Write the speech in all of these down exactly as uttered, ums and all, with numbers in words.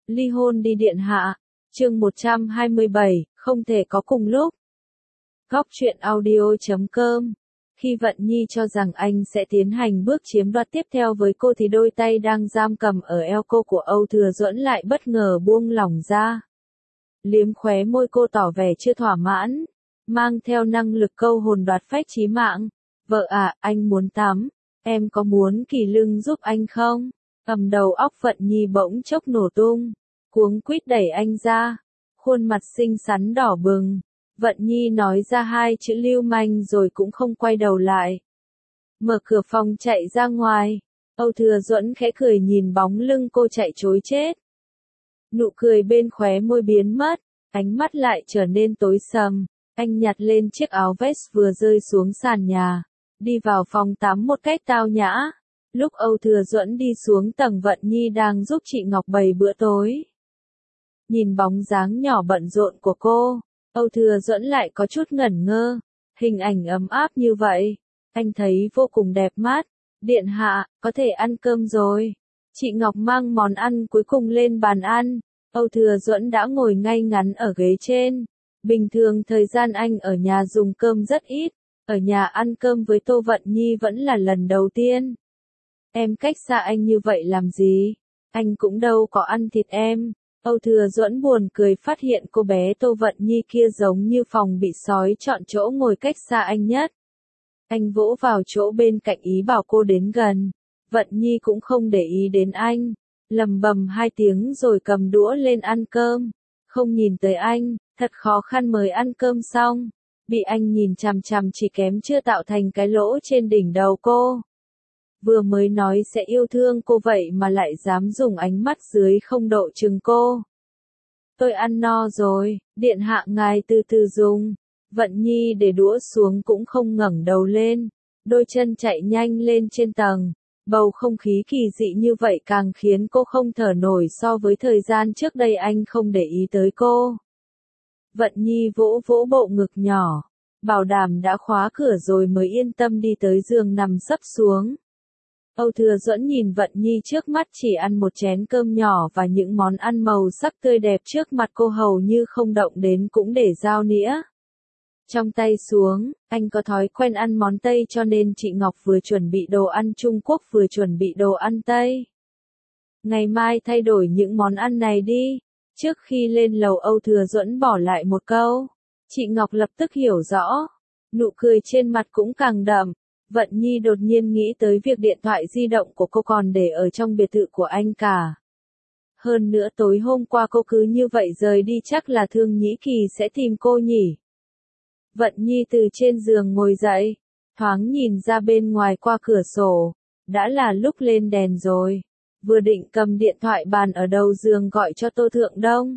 Ly hôn đi điện hạ. Chương một trăm hai mươi bảy, không thể có cùng lúc. Góc truyện audio chấm com. Khi Vận Nhi cho rằng anh sẽ tiến hành bước chiếm đoạt tiếp theo với cô thì đôi tay đang giam cầm ở eo cô của Âu Thừa Duẫn lại bất ngờ buông lỏng ra. Liếm khóe môi cô tỏ vẻ chưa thỏa mãn, mang theo năng lực câu hồn đoạt phách chí mạng. Vợ à, anh muốn tắm, em có muốn kỳ lưng giúp anh không? Ầm đầu óc Vận Nhi bỗng chốc nổ tung, cuống quýt đẩy anh ra, khuôn mặt xinh xắn đỏ bừng. Vận Nhi nói ra hai chữ lưu manh rồi cũng không quay đầu lại. Mở cửa phòng chạy ra ngoài, Âu Thừa Duẫn khẽ cười nhìn bóng lưng cô chạy trối chết. Nụ cười bên khóe môi biến mất, ánh mắt lại trở nên tối sầm. Anh nhặt lên chiếc áo vest vừa rơi xuống sàn nhà, đi vào phòng tắm một cách tao nhã. Lúc Âu Thừa Duẫn đi xuống tầng, Vận Nhi đang giúp chị Ngọc bày bữa tối. Nhìn bóng dáng nhỏ bận rộn của cô, Âu Thừa Duẫn lại có chút ngẩn ngơ. Hình ảnh ấm áp như vậy, anh thấy vô cùng đẹp mắt. Điện hạ, có thể ăn cơm rồi. Chị Ngọc mang món ăn cuối cùng lên bàn ăn. Âu Thừa Duẫn đã ngồi ngay ngắn ở ghế trên. Bình thường thời gian anh ở nhà dùng cơm rất ít, ở nhà ăn cơm với Tô Vận Nhi vẫn là lần đầu tiên. Em cách xa anh như vậy làm gì? Anh cũng đâu có ăn thịt em. Âu Thừa Duẫn buồn cười phát hiện cô bé Tô Vận Nhi kia giống như phòng bị sói chọn chỗ ngồi cách xa anh nhất. Anh vỗ vào chỗ bên cạnh ý bảo cô đến gần. Vận Nhi cũng không để ý đến anh, lầm bầm hai tiếng rồi cầm đũa lên ăn cơm. Không nhìn tới anh, thật khó khăn mới ăn cơm xong. Bị anh nhìn chằm chằm chỉ kém chưa tạo thành cái lỗ trên đỉnh đầu cô. Vừa mới nói sẽ yêu thương cô vậy mà lại dám dùng ánh mắt dưới không độ chừng cô. Tôi ăn no rồi, điện hạ ngài từ từ dùng. Vận Nhi để đũa xuống cũng không ngẩng đầu lên, đôi chân chạy nhanh lên trên tầng. Bầu không khí kỳ dị như vậy càng khiến cô không thở nổi so với thời gian trước đây anh không để ý tới cô. Vận Nhi vỗ vỗ bộ ngực nhỏ, bảo đảm đã khóa cửa rồi mới yên tâm đi tới giường nằm sấp xuống. Âu Thừa Duẫn nhìn Vận Nhi trước mắt chỉ ăn một chén cơm nhỏ và những món ăn màu sắc tươi đẹp trước mặt cô hầu như không động đến cũng để dao nĩa trong tay xuống. Anh có thói quen ăn món Tây cho nên chị Ngọc vừa chuẩn bị đồ ăn Trung Quốc vừa chuẩn bị đồ ăn Tây. Ngày mai thay đổi những món ăn này đi. Trước khi lên lầu Âu Thừa Duẫn bỏ lại một câu. Chị Ngọc lập tức hiểu rõ, nụ cười trên mặt cũng càng đậm. Vận Nhi đột nhiên nghĩ tới việc điện thoại di động của cô còn để ở trong biệt thự của anh cả. Hơn nữa tối hôm qua cô cứ như vậy rời đi chắc là Thương Nhĩ Kỳ sẽ tìm cô nhỉ. Vận Nhi từ trên giường ngồi dậy, thoáng nhìn ra bên ngoài qua cửa sổ. Đã là lúc lên đèn rồi. Vừa định cầm điện thoại bàn ở đầu giường gọi cho Tô Thượng Đông.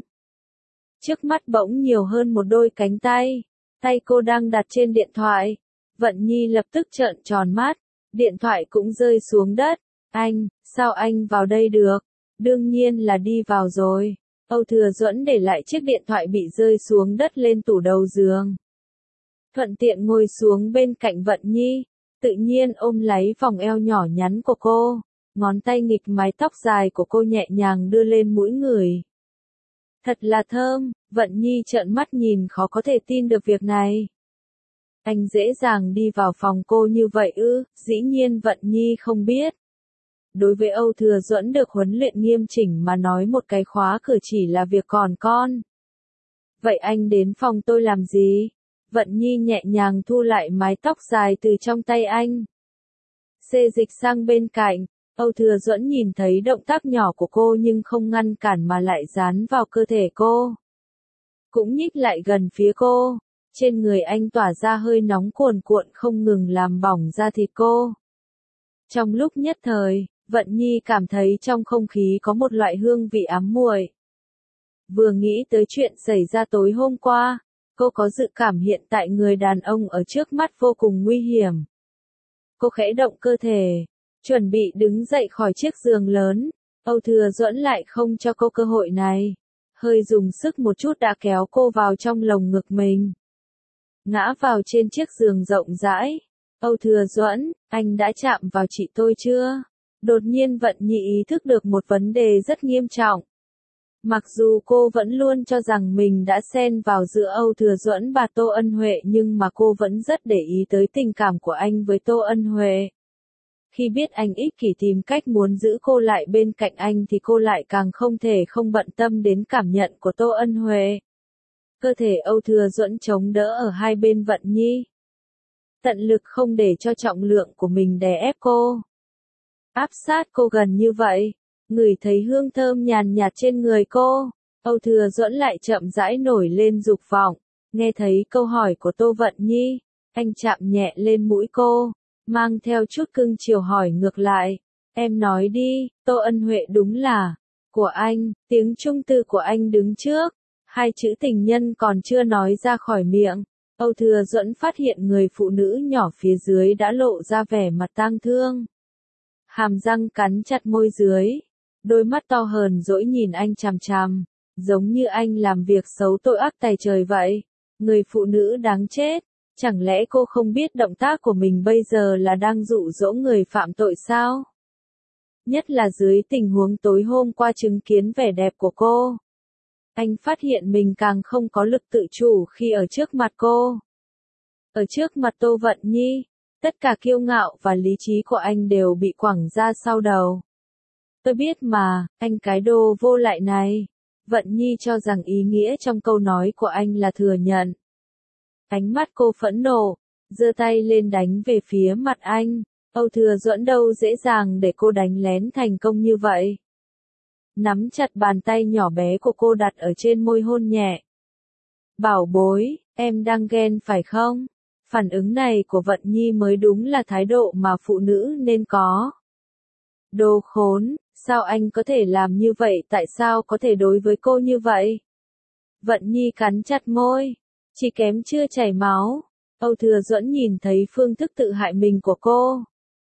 Trước mắt bỗng nhiều hơn một đôi cánh tay. Tay cô đang đặt trên điện thoại. Vận Nhi lập tức trợn tròn mắt. Điện thoại cũng rơi xuống đất. Anh, sao anh vào đây được? Đương nhiên là đi vào rồi. Âu Thừa Duẫn để lại chiếc điện thoại bị rơi xuống đất lên tủ đầu giường. Thuận tiện ngồi xuống bên cạnh Vận Nhi. Tự nhiên ôm lấy vòng eo nhỏ nhắn của cô. Ngón tay nghịch mái tóc dài của cô nhẹ nhàng đưa lên mũi người. Thật là thơm. Vận Nhi trợn mắt nhìn khó có thể tin được việc này. Anh dễ dàng đi vào phòng cô như vậy ư? Dĩ nhiên Vận Nhi không biết. Đối với Âu Thừa Duẫn được huấn luyện nghiêm chỉnh mà nói một cái khóa cửa chỉ là việc còn con. Vậy anh đến phòng tôi làm gì? Vận Nhi nhẹ nhàng thu lại mái tóc dài từ trong tay anh. Xê dịch sang bên cạnh. Âu Thừa Duẫn nhìn thấy động tác nhỏ của cô nhưng không ngăn cản mà lại dán vào cơ thể cô. Cũng nhích lại gần phía cô. Trên người anh tỏa ra hơi nóng cuồn cuộn không ngừng làm bỏng da thịt cô. Trong lúc nhất thời, Vận Nhi cảm thấy trong không khí có một loại hương vị ám muội. Vừa nghĩ tới chuyện xảy ra tối hôm qua, cô có dự cảm hiện tại người đàn ông ở trước mắt vô cùng nguy hiểm. Cô khẽ động cơ thể, chuẩn bị đứng dậy khỏi chiếc giường lớn. Âu Thừa Duẫn lại không cho cô cơ hội này. Hơi dùng sức một chút đã kéo cô vào trong lồng ngực mình. Ngã vào trên chiếc giường rộng rãi. Âu Thừa Duẫn, anh đã chạm vào chị tôi chưa? Đột nhiên Vận Nhi ý thức được một vấn đề rất nghiêm trọng. Mặc dù cô vẫn luôn cho rằng mình đã xen vào giữa Âu Thừa Duẫn và Tô Ân Huệ nhưng mà cô vẫn rất để ý tới tình cảm của anh với Tô Ân Huệ. Khi biết anh ích kỷ tìm cách muốn giữ cô lại bên cạnh anh thì cô lại càng không thể không bận tâm đến cảm nhận của Tô Ân Huệ. Cơ thể Âu Thừa Duẫn chống đỡ ở hai bên Vận Nhi. Tận lực không để cho trọng lượng của mình đè ép cô. Áp sát cô gần như vậy, ngửi thấy hương thơm nhàn nhạt trên người cô. Âu Thừa Duẫn lại chậm rãi nổi lên dục vọng. Nghe thấy câu hỏi của Tô Vận Nhi, anh chạm nhẹ lên mũi cô, mang theo chút cưng chiều hỏi ngược lại. Em nói đi, Tô Ân Huệ đúng là của anh, tiếng trung tư của anh đứng trước. Hai chữ tình nhân còn chưa nói ra khỏi miệng. Âu Thừa Duẫn phát hiện người phụ nữ nhỏ phía dưới đã lộ ra vẻ mặt tang thương. Hàm răng cắn chặt môi dưới. Đôi mắt to hờn dỗi nhìn anh chằm chằm. Giống như anh làm việc xấu tội ác tày trời vậy. Người phụ nữ đáng chết. Chẳng lẽ cô không biết động tác của mình bây giờ là đang dụ dỗ người phạm tội sao? Nhất là dưới tình huống tối hôm qua chứng kiến vẻ đẹp của cô. Anh phát hiện mình càng không có lực tự chủ khi ở trước mặt cô. Ở trước mặt Tô Vận Nhi, tất cả kiêu ngạo và lý trí của anh đều bị quẳng ra sau đầu. Tôi biết mà, anh cái đồ vô lại này. Vận Nhi cho rằng ý nghĩa trong câu nói của anh là thừa nhận. Ánh mắt cô phẫn nộ, giơ tay lên đánh về phía mặt anh. Âu Thừa Duẫn đâu dễ dàng để cô đánh lén thành công như vậy. Nắm chặt bàn tay nhỏ bé của cô đặt ở trên môi hôn nhẹ. Bảo bối, em đang ghen phải không? Phản ứng này của Vận Nhi mới đúng là thái độ mà phụ nữ nên có. Đồ khốn, sao anh có thể làm như vậy, tại sao có thể đối với cô như vậy? Vận Nhi cắn chặt môi, chỉ kém chưa chảy máu. Âu Thừa Duẫn nhìn thấy phương thức tự hại mình của cô.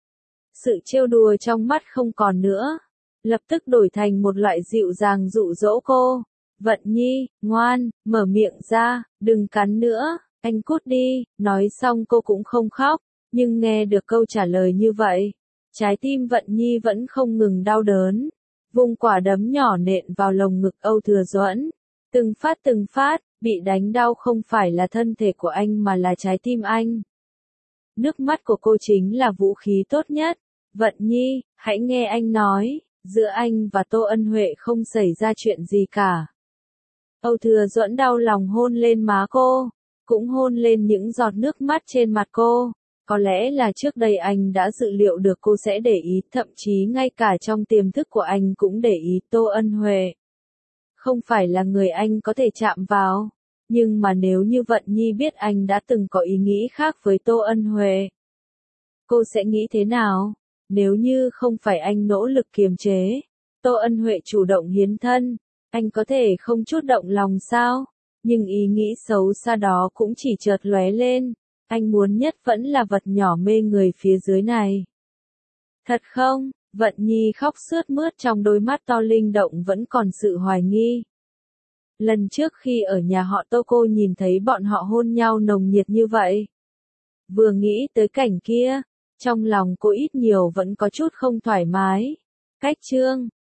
Sự trêu đùa trong mắt không còn nữa. Lập tức đổi thành một loại dịu dàng dụ dỗ cô. Vận Nhi, ngoan, mở miệng ra, đừng cắn nữa, anh cút đi. Nói xong cô cũng không khóc, nhưng nghe được câu trả lời như vậy, trái tim Vận Nhi vẫn không ngừng đau đớn. Vung quả đấm nhỏ nện vào lồng ngực Âu Thừa Duẫn. Từng phát từng phát, bị đánh đau không phải là thân thể của anh mà là trái tim anh. Nước mắt của cô chính là vũ khí tốt nhất. Vận Nhi, hãy nghe anh nói. Giữa anh và Tô Ân Huệ không xảy ra chuyện gì cả. Âu Thừa Duẫn đau lòng hôn lên má cô, cũng hôn lên những giọt nước mắt trên mặt cô. Có lẽ là trước đây anh đã dự liệu được cô sẽ để ý, thậm chí ngay cả trong tiềm thức của anh cũng để ý Tô Ân Huệ. Không phải là người anh có thể chạm vào, nhưng mà nếu như Vận Nhi biết anh đã từng có ý nghĩ khác với Tô Ân Huệ, cô sẽ nghĩ thế nào? Nếu như không phải anh nỗ lực kiềm chế, Tô Ân Huệ chủ động hiến thân, anh có thể không chút động lòng sao? Nhưng ý nghĩ xấu xa đó cũng chỉ chợt lóe lên, anh muốn nhất vẫn là vật nhỏ mê người phía dưới này. Thật không? Vận Nhi khóc sướt mướt, trong đôi mắt to linh động vẫn còn sự hoài nghi. Lần trước khi ở nhà họ Tô cô nhìn thấy bọn họ hôn nhau nồng nhiệt như vậy. Vừa nghĩ tới cảnh kia, trong lòng cô ít nhiều vẫn có chút không thoải mái. Cách chương